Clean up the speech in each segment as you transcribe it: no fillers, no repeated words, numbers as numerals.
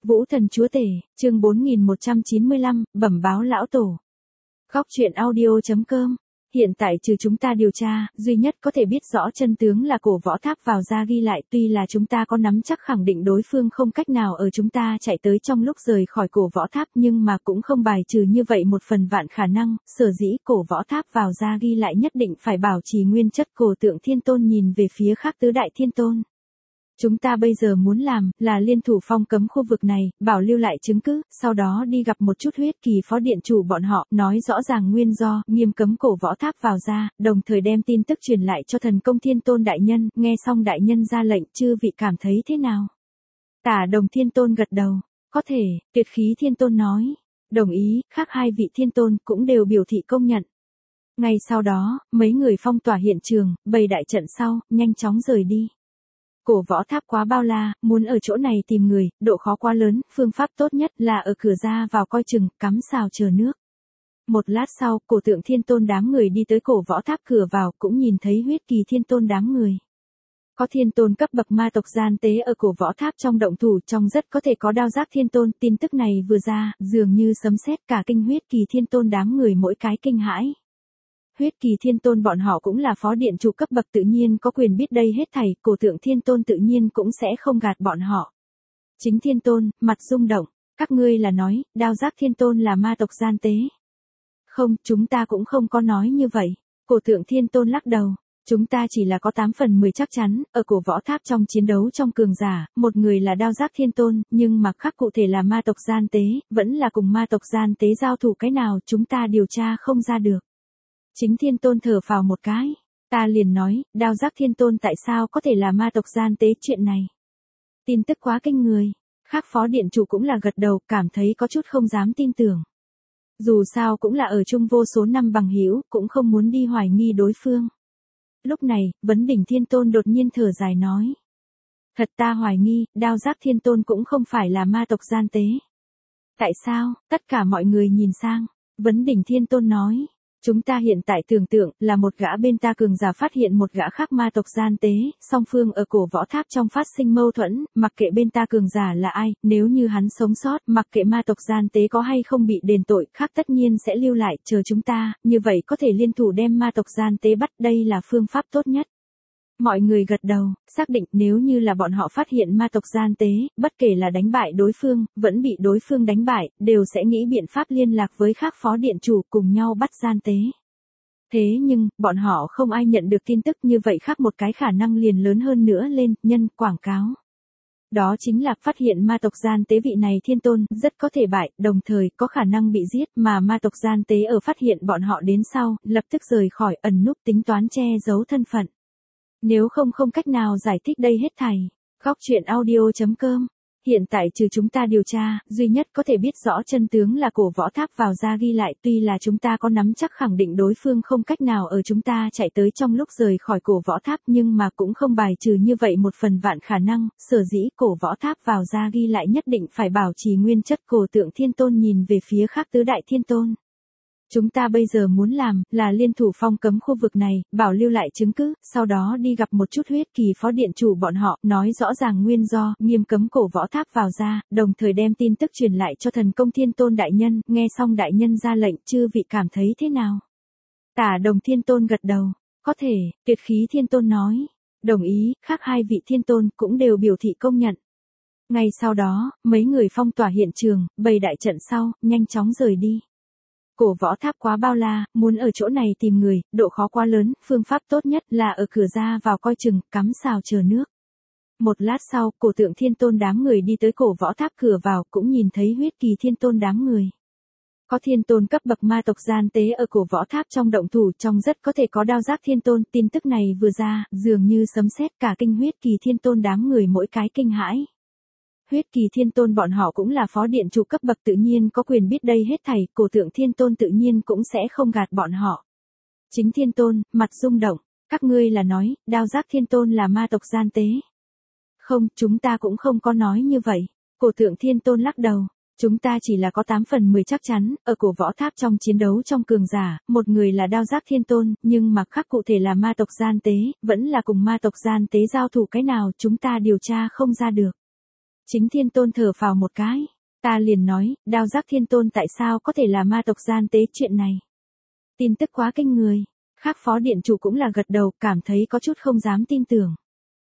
Vũ Thần Chúa Tể, chương 4195, bẩm báo lão tổ. Góc truyện audio.com. Hiện tại trừ chúng ta điều tra, duy nhất có thể biết rõ chân tướng là cổ võ tháp vào ra ghi lại, tuy là chúng ta có nắm chắc khẳng định đối phương không cách nào ở chúng ta chạy tới trong lúc rời khỏi cổ võ tháp, nhưng mà cũng không bài trừ như vậy một phần vạn khả năng, sở dĩ cổ võ tháp vào ra ghi lại nhất định phải bảo trì nguyên chất. Cổ Tượng Thiên Tôn nhìn về phía khác tứ đại thiên tôn. Chúng ta bây giờ muốn làm là liên thủ phong cấm khu vực này, bảo lưu lại chứng cứ, sau đó đi gặp một chút huyết kỳ phó điện chủ bọn họ, nói rõ ràng nguyên do, nghiêm cấm cổ võ tháp vào ra, đồng thời đem tin tức truyền lại cho thần công Thiên Tôn đại nhân. Nghe xong đại nhân ra lệnh, chư vị cảm thấy thế nào? Tả Đồng Thiên Tôn gật đầu, có thể. Tuyệt Khí Thiên Tôn nói, đồng ý. Khác hai vị thiên tôn cũng đều biểu thị công nhận. Ngay sau đó, mấy người phong tỏa hiện trường, bày đại trận sau, nhanh chóng rời đi. Cổ võ tháp quá bao la, muốn ở chỗ này tìm người, độ khó quá lớn, phương pháp tốt nhất là ở cửa ra vào coi chừng, cắm sào chờ nước. Một lát sau, Cổ Tượng Thiên Tôn đám người đi tới cổ võ tháp cửa vào, cũng nhìn thấy huyết kỳ thiên tôn đám người. Có thiên tôn cấp bậc ma tộc gian tế ở cổ võ tháp trong động thủ, trong rất có thể có đao giác thiên tôn. Tin tức này vừa ra, dường như sấm sét, cả kinh huyết kỳ thiên tôn đám người mỗi cái kinh hãi. Huyết kỳ thiên tôn bọn họ cũng là phó điện chủ cấp bậc, tự nhiên có quyền biết đây hết thảy. Cổ Tượng Thiên Tôn tự nhiên cũng sẽ không gạt bọn họ. Chính thiên tôn, mặt rung động, các ngươi là nói, đao giác thiên tôn là ma tộc gian tế? Không, chúng ta cũng không có nói như vậy. Cổ Tượng Thiên Tôn lắc đầu, chúng ta chỉ là có 8 phần 10 chắc chắn, ở cổ võ tháp trong chiến đấu trong cường giả, một người là đao giác thiên tôn, nhưng mà khác cụ thể là ma tộc gian tế, vẫn là cùng ma tộc gian tế giao thủ cái nào chúng ta điều tra không ra được. Chính thiên tôn thở phào một cái, ta liền nói, đao giác thiên tôn tại sao có thể là ma tộc gian tế chuyện này. Tin tức quá kinh người, khác phó điện chủ cũng là gật đầu, cảm thấy có chút không dám tin tưởng. Dù sao cũng là ở chung vô số năm bằng hữu, cũng không muốn đi hoài nghi đối phương. Lúc này, Vấn Đỉnh Thiên Tôn đột nhiên thở dài nói. Thật ta hoài nghi, đao giác thiên tôn cũng không phải là ma tộc gian tế. Tại sao? Tất cả mọi người nhìn sang, Vấn Đỉnh Thiên Tôn nói. Chúng ta hiện tại tưởng tượng là một gã bên ta cường giả phát hiện một gã khác ma tộc gian tế, song phương ở cổ võ tháp trong phát sinh mâu thuẫn, mặc kệ bên ta cường giả là ai, nếu như hắn sống sót, mặc kệ ma tộc gian tế có hay không bị đền tội, khác tất nhiên sẽ lưu lại, chờ chúng ta, như vậy có thể liên thủ đem ma tộc gian tế bắt, đây là phương pháp tốt nhất. Mọi người gật đầu, xác định nếu như là bọn họ phát hiện ma tộc gian tế, bất kể là đánh bại đối phương, vẫn bị đối phương đánh bại, đều sẽ nghĩ biện pháp liên lạc với khác phó điện chủ cùng nhau bắt gian tế. Thế nhưng, bọn họ không ai nhận được tin tức, như vậy khác một cái khả năng liền lớn hơn nữa lên, nhân quảng cáo. Đó chính là phát hiện ma tộc gian tế vị này thiên tôn, rất có thể bại, đồng thời có khả năng bị giết, mà ma tộc gian tế ở phát hiện bọn họ đến sau, lập tức rời khỏi, ẩn núp tính toán che giấu thân phận. Nếu không cách nào giải thích đây hết thảy. Góc truyện audio.com. Hiện tại trừ chúng ta điều tra, duy nhất có thể biết rõ chân tướng là cổ võ tháp vào ra ghi lại, tuy là chúng ta có nắm chắc khẳng định đối phương không cách nào ở chúng ta chạy tới trong lúc rời khỏi cổ võ tháp, nhưng mà cũng không bài trừ như vậy một phần vạn khả năng, sở dĩ cổ võ tháp vào ra ghi lại nhất định phải bảo trì nguyên chất. Cổ Tượng Thiên Tôn nhìn về phía khác tứ đại thiên tôn. Chúng ta bây giờ muốn làm là liên thủ phong cấm khu vực này, bảo lưu lại chứng cứ, sau đó đi gặp một chút huyết kỳ phó điện chủ bọn họ, nói rõ ràng nguyên do, nghiêm cấm cổ võ tháp vào ra, đồng thời đem tin tức truyền lại cho thần công Thiên Tôn đại nhân. Nghe xong đại nhân ra lệnh, chư vị cảm thấy thế nào? Tả Đồng Thiên Tôn gật đầu, có thể. Tuyệt Khí Thiên Tôn nói, đồng ý. Khác hai vị thiên tôn cũng đều biểu thị công nhận. Ngay sau đó, mấy người phong tỏa hiện trường, bày đại trận sau, nhanh chóng rời đi. Cổ võ tháp quá bao la, muốn ở chỗ này tìm người, độ khó quá lớn, phương pháp tốt nhất là ở cửa ra vào coi chừng, cắm sào chờ nước. Một lát sau, Cổ Tượng Thiên Tôn đám người đi tới cổ võ tháp cửa vào, cũng nhìn thấy huyết kỳ thiên tôn đám người. Có thiên tôn cấp bậc ma tộc gian tế ở cổ võ tháp trong động thủ, trong rất có thể có đao giác thiên tôn. Tin tức này vừa ra, dường như sấm sét, cả kinh huyết kỳ thiên tôn đám người mỗi cái kinh hãi. Huyết kỳ thiên tôn bọn họ cũng là phó điện chủ cấp bậc, tự nhiên có quyền biết đây hết thảy. Cổ Tượng Thiên Tôn tự nhiên cũng sẽ không gạt bọn họ. Chính thiên tôn, mặt rung động, các ngươi là nói, đao giác thiên tôn là ma tộc gian tế? Không, chúng ta cũng không có nói như vậy. Cổ Tượng Thiên Tôn lắc đầu, chúng ta chỉ là có 8 phần 10 chắc chắn, ở cổ võ tháp trong chiến đấu trong cường giả, một người là đao giác thiên tôn, nhưng mà khác cụ thể là ma tộc gian tế, vẫn là cùng ma tộc gian tế giao thủ cái nào chúng ta điều tra không ra được. Chính Thiên Tôn thở phào một cái. Ta liền nói, Đao Giác Thiên Tôn tại sao có thể là ma tộc gian tế chuyện này. Tin tức quá kinh người. Khác phó điện chủ cũng là gật đầu, cảm thấy có chút không dám tin tưởng.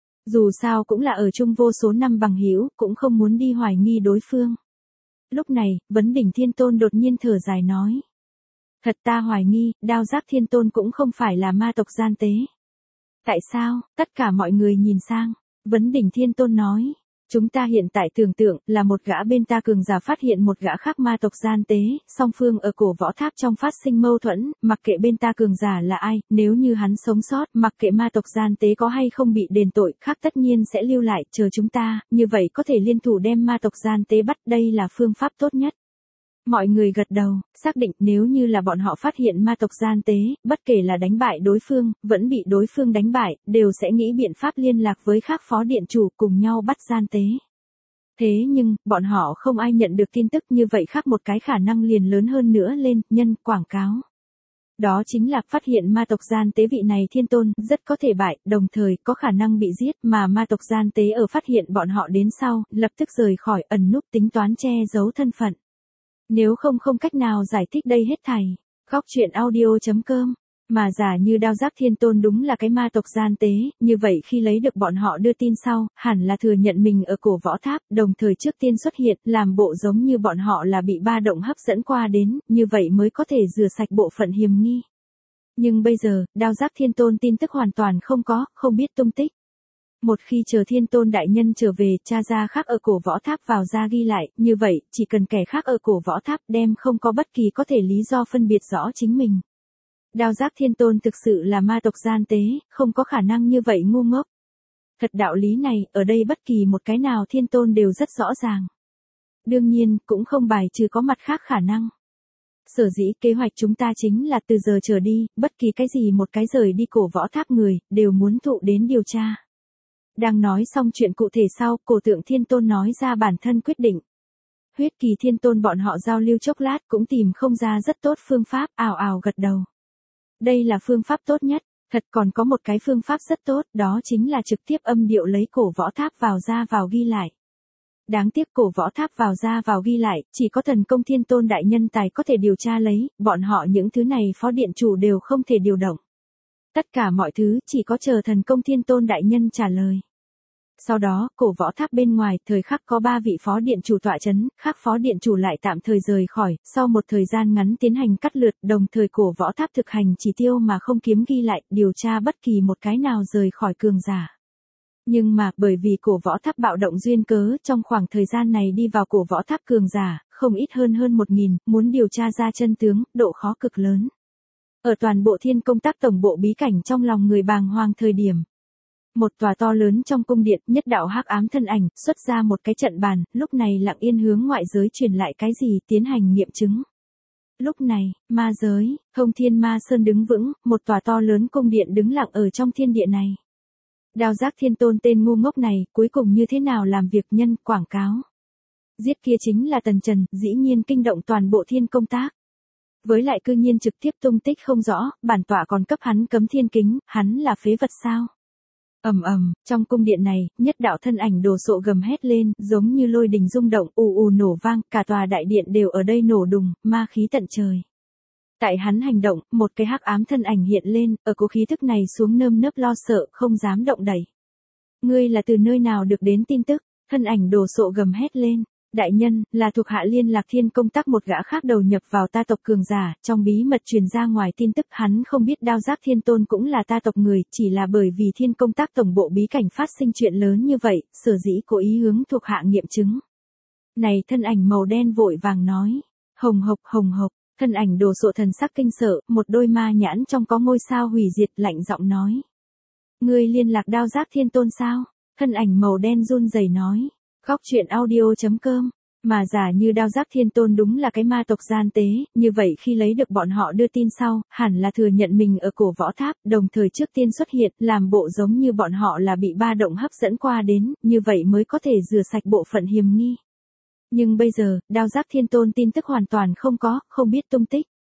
Dù sao cũng là ở chung vô số năm bằng hữu, cũng không muốn đi hoài nghi đối phương. Lúc này, Vấn Đỉnh Thiên Tôn đột nhiên thở dài nói. Thật ta hoài nghi, Đao Giác Thiên Tôn cũng không phải là ma tộc gian tế. Tại sao? Tất cả mọi người nhìn sang. Vấn Đỉnh Thiên Tôn nói. Chúng ta hiện tại tưởng tượng là một gã bên ta cường giả phát hiện một gã khác ma tộc gian tế, song phương ở cổ võ tháp trong phát sinh mâu thuẫn, mặc kệ bên ta cường giả là ai, nếu như hắn sống sót, mặc kệ ma tộc gian tế có hay không bị đền tội, khác tất nhiên sẽ lưu lại, chờ chúng ta, như vậy có thể liên thủ đem ma tộc gian tế bắt, đây là phương pháp tốt nhất. Mọi người gật đầu, xác định nếu như là bọn họ phát hiện ma tộc gian tế, bất kể là đánh bại đối phương, vẫn bị đối phương đánh bại, đều sẽ nghĩ biện pháp liên lạc với khác phó điện chủ cùng nhau bắt gian tế. Thế nhưng, bọn họ không ai nhận được tin tức như vậy, khác một cái khả năng liền lớn hơn nữa lên, nhân quảng cáo. Đó chính là phát hiện ma tộc gian tế vị này Thiên Tôn rất có thể bại, đồng thời có khả năng bị giết, mà ma tộc gian tế ở phát hiện bọn họ đến sau, lập tức rời khỏi, ẩn núp tính toán che giấu thân phận. Nếu không cách nào giải thích đây hết thảy. Góc truyện audio.com. Mà giả như Đao Giác Thiên Tôn đúng là cái ma tộc gian tế, như vậy khi lấy được bọn họ đưa tin sau, hẳn là thừa nhận mình ở cổ võ tháp, đồng thời trước tiên xuất hiện, làm bộ giống như bọn họ là bị ba động hấp dẫn qua đến, như vậy mới có thể rửa sạch bộ phận hiềm nghi. Nhưng bây giờ, Đao Giác Thiên Tôn tin tức hoàn toàn không có, không biết tung tích. Một khi chờ Thiên Tôn đại nhân trở về, tra ra khác ở cổ võ tháp vào ra ghi lại, như vậy, chỉ cần kẻ khác ở cổ võ tháp đem không có bất kỳ có thể lý do phân biệt rõ chính mình. Đao Giác Thiên Tôn thực sự là ma tộc gian tế, không có khả năng như vậy ngu ngốc. Thật đạo lý này, ở đây bất kỳ một cái nào Thiên Tôn đều rất rõ ràng. Đương nhiên, cũng không bài trừ có mặt khác khả năng. Sở dĩ kế hoạch chúng ta chính là từ giờ trở đi, bất kỳ cái gì một cái rời đi cổ võ tháp người, đều muốn thụ đến điều tra. Đang nói xong chuyện cụ thể sau, cổ tượng Thiên Tôn nói ra bản thân quyết định. Huyết Kỳ Thiên Tôn bọn họ giao lưu chốc lát cũng tìm không ra rất tốt phương pháp, ào ào gật đầu. Đây là phương pháp tốt nhất, thật còn có một cái phương pháp rất tốt, đó chính là trực tiếp âm điệu lấy cổ võ tháp vào ra vào ghi lại. Đáng tiếc cổ võ tháp vào ra vào ghi lại, chỉ có thần công Thiên Tôn đại nhân tài có thể điều tra lấy, bọn họ những thứ này phó điện chủ đều không thể điều động. Tất cả mọi thứ chỉ có chờ thần công Thiên Tôn đại nhân trả lời. Sau đó, cổ võ tháp bên ngoài, thời khắc có 3 vị phó điện chủ tọa chấn, khác phó điện chủ lại tạm thời rời khỏi, sau một thời gian ngắn tiến hành cắt lượt, đồng thời cổ võ tháp thực hành chỉ tiêu mà không kiếm ghi lại, điều tra bất kỳ một cái nào rời khỏi cường giả. Nhưng mà, bởi vì cổ võ tháp bạo động duyên cớ, trong khoảng thời gian này đi vào cổ võ tháp cường giả, không ít hơn 1.000, muốn điều tra ra chân tướng, độ khó cực lớn. Ở toàn bộ Thiên Công Tác tổng bộ bí cảnh trong lòng người bàng hoàng thời điểm. Một tòa to lớn trong cung điện, nhất đạo hắc ám thân ảnh, xuất ra một cái trận bàn, lúc này lặng yên hướng ngoại giới truyền lại cái gì, tiến hành nghiệm chứng. Lúc này, ma giới, Thông Thiên Ma Sơn đứng vững, một tòa to lớn cung điện đứng lặng ở trong thiên địa này. Đao Giác Thiên Tôn tên ngu ngốc này, cuối cùng như thế nào làm việc nhân, quảng cáo. Giết kia chính là Tần Trần, dĩ nhiên kinh động toàn bộ Thiên Công Tác. Với lại cư nhiên trực tiếp tung tích không rõ, bản tọa còn cấp hắn cấm thiên kính, hắn là phế vật sao? Trong cung điện này, nhất đạo thân ảnh đồ sộ gầm hét lên, giống như lôi đình rung động, ù ù nổ vang, cả tòa đại điện đều ở đây nổ đùng, ma khí tận trời. Tại hắn hành động, một cái hắc ám thân ảnh hiện lên, ở cố khí thức này xuống nơm nớp lo sợ, không dám động đậy. Ngươi là từ nơi nào được đến tin tức? Thân ảnh đồ sộ gầm hét lên. Đại nhân, là thuộc hạ liên lạc Thiên Công Tác một gã khác đầu nhập vào ta tộc cường giả, trong bí mật truyền ra ngoài tin tức, hắn không biết Đao Giác Thiên Tôn cũng là ta tộc người, chỉ là bởi vì Thiên Công Tác tổng bộ bí cảnh phát sinh chuyện lớn như vậy, sở dĩ cố ý hướng thuộc hạ nghiệm chứng. Này thân ảnh màu đen vội vàng nói, hồng hộc, thân ảnh đồ sộ thần sắc kinh sợ, một đôi ma nhãn trong có ngôi sao hủy diệt, lạnh giọng nói. Ngươi liên lạc Đao Giác Thiên Tôn sao? Thân ảnh màu đen run rẩy nói. Góc truyện audio.com. Mà giả như Đao Giác Thiên Tôn đúng là cái ma tộc gian tế, như vậy khi lấy được bọn họ đưa tin sau, hẳn là thừa nhận mình ở cổ võ tháp, đồng thời trước tiên xuất hiện, làm bộ giống như bọn họ là bị ba động hấp dẫn qua đến, như vậy mới có thể rửa sạch bộ phận hiềm nghi. Nhưng bây giờ, Đao Giác Thiên Tôn tin tức hoàn toàn không có, không biết tung tích.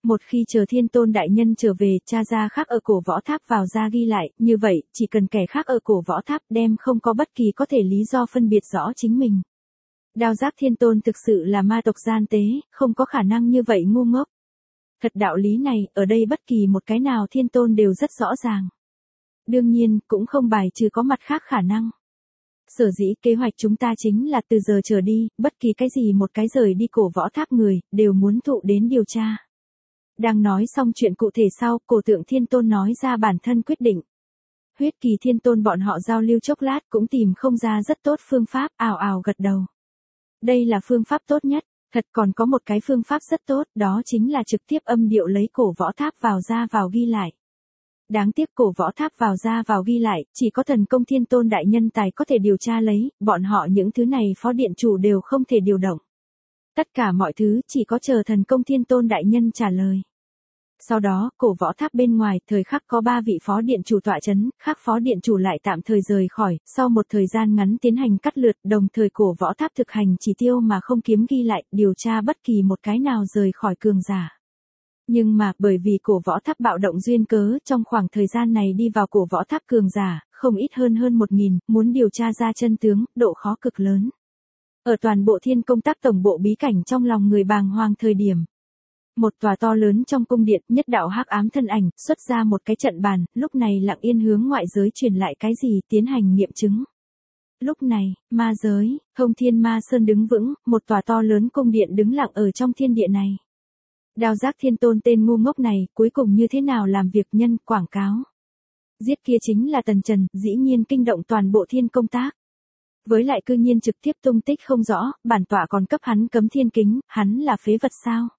Một khi chờ Thiên Tôn đại nhân trở về, tra ra khắc ở cổ võ tháp vào ra ghi lại, như vậy, chỉ cần kẻ khác ở cổ võ tháp đem không có bất kỳ có thể lý do phân biệt rõ chính mình. Đao Giác Thiên Tôn thực sự là ma tộc gian tế, không có khả năng như vậy ngu ngốc. Thật đạo lý này, ở đây bất kỳ một cái nào Thiên Tôn đều rất rõ ràng. Đương nhiên, cũng không bài trừ có mặt khác khả năng. Sở dĩ kế hoạch chúng ta chính là từ giờ trở đi, bất kỳ cái gì một cái rời đi cổ võ tháp người, đều muốn thụ đến điều tra. Đang nói xong chuyện cụ thể sau, cổ tượng Thiên Tôn nói ra bản thân quyết định. Huyết Kỳ Thiên Tôn bọn họ giao lưu chốc lát cũng tìm không ra rất tốt phương pháp, ào ào gật đầu. Đây là phương pháp tốt nhất, thật còn có một cái phương pháp rất tốt, đó chính là trực tiếp âm điệu lấy cổ võ tháp vào ra vào ghi lại. Đáng tiếc cổ võ tháp vào ra vào ghi lại, chỉ có thần công Thiên Tôn đại nhân tài có thể điều tra lấy, bọn họ những thứ này phó điện chủ đều không thể điều động. Tất cả mọi thứ chỉ có chờ thần công Thiên Tôn đại nhân trả lời. Sau đó, cổ võ tháp bên ngoài, thời khắc có 3 vị phó điện chủ tọa chấn, khác phó điện chủ lại tạm thời rời khỏi, sau một thời gian ngắn tiến hành cắt lượt, đồng thời cổ võ tháp thực hành chỉ tiêu mà không kiếm ghi lại, điều tra bất kỳ một cái nào rời khỏi cường giả. Nhưng mà, bởi vì cổ võ tháp bạo động duyên cớ, trong khoảng thời gian này đi vào cổ võ tháp cường giả, không ít hơn 1.000, muốn điều tra ra chân tướng, độ khó cực lớn. Ở toàn bộ Thiên Công Tác tổng bộ bí cảnh trong lòng người bàng hoàng thời điểm. Một tòa to lớn trong cung điện, nhất đạo hắc ám thân ảnh, xuất ra một cái trận bàn, lúc này lặng yên hướng ngoại giới truyền lại cái gì, tiến hành nghiệm chứng. Lúc này, ma giới, Thông Thiên Ma Sơn đứng vững, một tòa to lớn cung điện đứng lặng ở trong thiên địa này. Đao Giác Thiên Tôn tên ngu ngốc này, cuối cùng như thế nào làm việc nhân, quảng cáo. Giết kia chính là Tần Trần, dĩ nhiên kinh động toàn bộ Thiên Công Tác. Với lại cư nhiên trực tiếp tung tích không rõ, bản tọa còn cấp hắn cấm thiên kính, hắn là phế vật sao?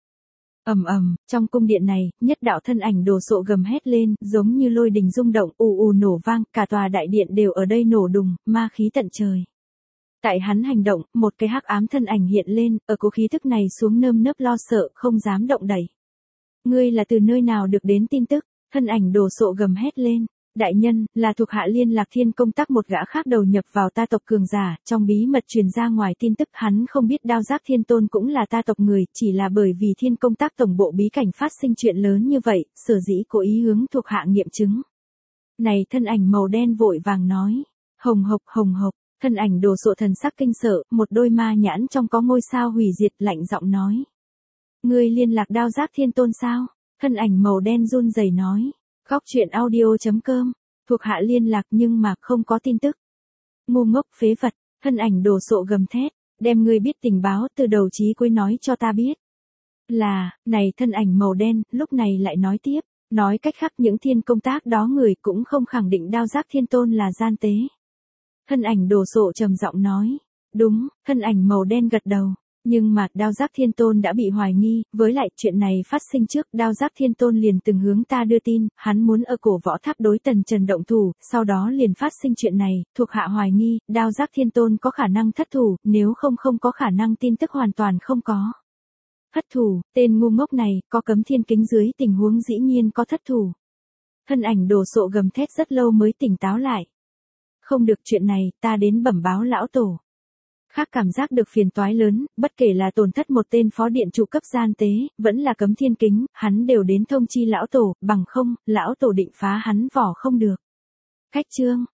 Trong cung điện này, nhất đạo thân ảnh đồ sộ gầm hét lên, giống như lôi đình rung động, ù ù nổ vang, cả tòa đại điện đều ở đây nổ đùng, ma khí tận trời. Tại hắn hành động, một cái hắc ám thân ảnh hiện lên, ở cố khí thức này xuống nơm nớp lo sợ, không dám động đẩy. Ngươi là từ nơi nào được đến tin tức? Thân ảnh đồ sộ gầm hét lên. Đại nhân, là thuộc hạ Liên Lạc Thiên Công Tác một gã khác đầu nhập vào ta tộc cường giả, trong bí mật truyền ra ngoài tin tức hắn không biết Đao Giác Thiên Tôn cũng là ta tộc người, chỉ là bởi vì Thiên Công Tác tổng bộ bí cảnh phát sinh chuyện lớn như vậy, sở dĩ cố ý hướng thuộc hạ nghiệm chứng. Này thân ảnh màu đen vội vàng nói, hồng hộc, thân ảnh đồ sộ thần sắc kinh sợ, một đôi ma nhãn trong có ngôi sao hủy diệt lạnh giọng nói. Ngươi liên lạc Đao Giác Thiên Tôn sao? Thân ảnh màu đen run rẩy nói. Góc truyện audio.com, thuộc hạ liên lạc nhưng mà không có tin tức. Ngu ngốc phế vật, thân ảnh đồ sộ gầm thét, đem ngươi biết tình báo từ đầu chí cuối nói cho ta biết. Là, này thân ảnh màu đen, lúc này lại nói tiếp, nói cách khác những Thiên Công Tác đó người cũng không khẳng định Đao Giác Thiên Tôn là gian tế. Thân ảnh đồ sộ trầm giọng nói, đúng, thân ảnh màu đen gật đầu. Nhưng mà, Đao Giác Thiên Tôn đã bị hoài nghi, với lại, chuyện này phát sinh trước, Đao Giác Thiên Tôn liền từng hướng ta đưa tin, hắn muốn ở cổ võ tháp đối Tần Trần động thủ, sau đó liền phát sinh chuyện này, thuộc hạ hoài nghi, Đao Giác Thiên Tôn có khả năng thất thủ, nếu không có khả năng tin tức hoàn toàn không có. Thất thủ, tên ngu ngốc này, có cấm thiên kính dưới tình huống dĩ nhiên có thất thủ. Thân ảnh đồ sộ gầm thét rất lâu mới tỉnh táo lại. Không được chuyện này, ta đến bẩm báo lão tổ. Khác cảm giác được phiền toái lớn, bất kể là tổn thất một tên phó điện chủ cấp gian tế, vẫn là cấm thiên kính, hắn đều đến thông chi lão tổ, bằng không, lão tổ định phá hắn vỏ không được. Khách chương,